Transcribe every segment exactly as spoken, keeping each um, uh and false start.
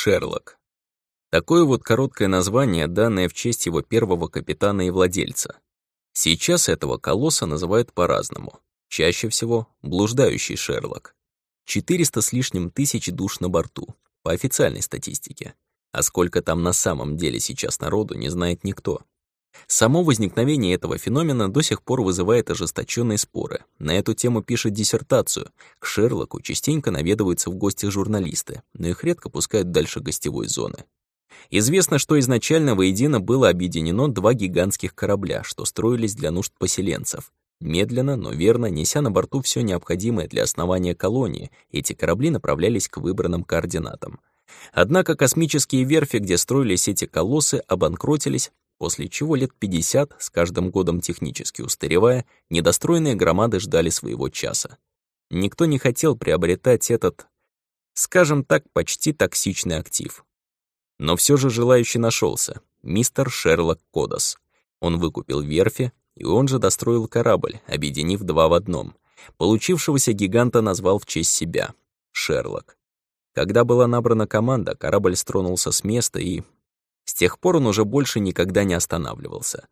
Шерлок. Такое вот короткое название, данное в честь его первого капитана и владельца. Сейчас этого колосса называют по-разному. Чаще всего блуждающий Шерлок. четыреста с лишним тысяч душ на борту, по официальной статистике. А сколько там на самом деле сейчас народу, не знает никто. Само возникновение этого феномена до сих пор вызывает ожесточенные споры. На эту тему пишет диссертацию. К Шерлоку частенько наведываются в гости журналисты, но их редко пускают дальше гостевой зоны. Известно, что изначально воедино было объединено два гигантских корабля, что строились для нужд поселенцев. Медленно, но верно, неся на борту все необходимое для основания колонии, эти корабли направлялись к выбранным координатам. Однако космические верфи, где строились эти колоссы, обанкротились, после чего лет пятьдесят, с каждым годом технически устаревая, недостроенные громады ждали своего часа. Никто не хотел приобретать этот, скажем так, почти токсичный актив. Но все же желающий нашелся — мистер Шерлок Кодас. Он выкупил верфи, и он же достроил корабль, объединив два в одном. Получившегося гиганта назвал в честь себя — Шерлок. Когда была набрана команда, корабль стронулся с места, и с тех пор он уже больше никогда не останавливался.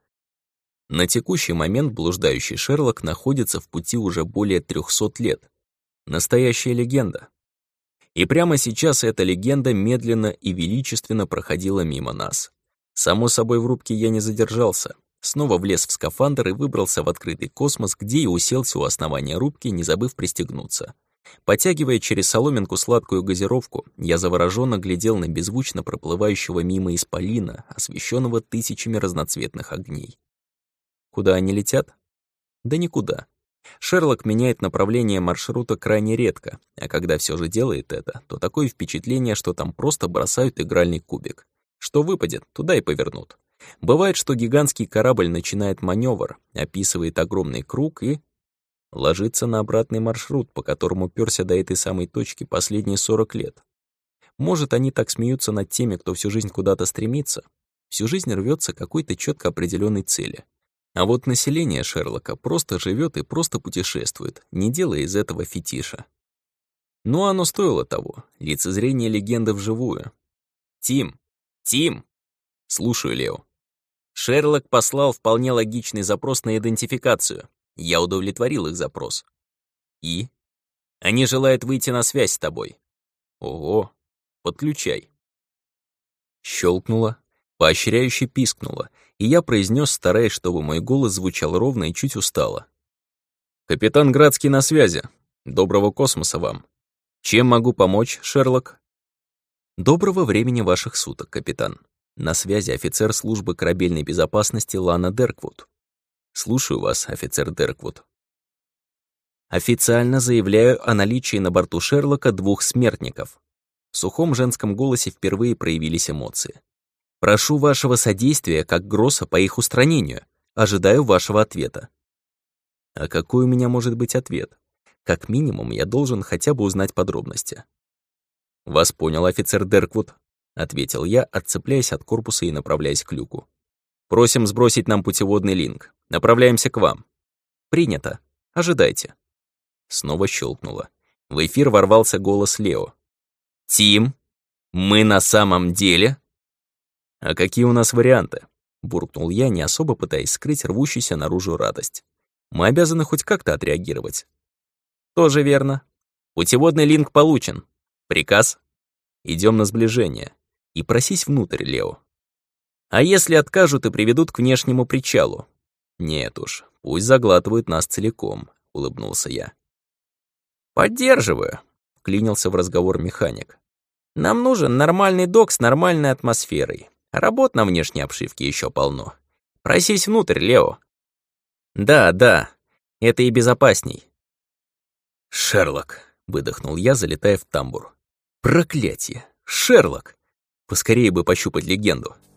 На текущий момент блуждающий Шерлок находится в пути уже более трёхсот лет. Настоящая легенда. И прямо сейчас эта легенда медленно и величественно проходила мимо нас. Само собой, в рубке я не задержался. Снова влез в скафандр и выбрался в открытый космос, где и уселся у основания рубки, не забыв пристегнуться. Потягивая через соломинку сладкую газировку, я завороженно глядел на беззвучно проплывающего мимо исполина, освещенного тысячами разноцветных огней. Куда они летят? Да никуда. Шерлок меняет направление маршрута крайне редко, а когда все же делает это, то такое впечатление, что там просто бросают игральный кубик. Что выпадет, туда и повернут. Бывает, что гигантский корабль начинает маневр, описывает огромный круг и ложится на обратный маршрут, по которому пёрся до этой самой точки последние сорок лет. Может, они так смеются над теми, кто всю жизнь куда-то стремится, всю жизнь рвется к какой-то четко определенной цели. А вот население Шерлока просто живет и просто путешествует, не делая из этого фетиша. Но оно стоило того, лицезрение легенды вживую. «Тим! Тим!» «Слушаю, Лео». Шерлок послал вполне логичный запрос на идентификацию. Я удовлетворил их запрос. И? Они желают выйти на связь с тобой. Ого, подключай. Щелкнуло, поощряюще пискнуло, и я произнес, стараясь, чтобы мой голос звучал ровно и чуть устало. «Капитан Градский на связи. Доброго космоса вам. Чем могу помочь, Шерлок?» «Доброго времени ваших суток, капитан. На связи офицер службы корабельной безопасности Лана Дерквуд. Слушаю вас, офицер Дерквуд. Официально заявляю о наличии на борту Шерлока двух смертников». В сухом женском голосе впервые проявились эмоции. «Прошу вашего содействия как Гросса по их устранению. Ожидаю вашего ответа». А какой у меня может быть ответ? Как минимум, я должен хотя бы узнать подробности. «Вас понял, офицер Дерквуд», — ответил я, отцепляясь от корпуса и направляясь к люку. «Просим сбросить нам путеводный линк. Направляемся к вам». «Принято. Ожидайте». Снова щелкнуло. В эфир ворвался голос Лео. «Тим, мы на самом деле?» «А какие у нас варианты?» — буркнул я, не особо пытаясь скрыть рвущуюся наружу радость. «Мы обязаны хоть как-то отреагировать». «Тоже верно. Путеводный линк получен. Приказ? Идем на сближение. И просись внутрь, Лео». «А если откажут и приведут к внешнему причалу?» «Нет уж, пусть заглатывают нас целиком», — улыбнулся я. «Поддерживаю», — вклинился в разговор механик. «Нам нужен нормальный док с нормальной атмосферой. Работ на внешней обшивке еще полно. Просись внутрь, Лео». «Да, да, это и безопасней». «Шерлок», — выдохнул я, залетая в тамбур. «Проклятие! Шерлок! Поскорее бы пощупать легенду».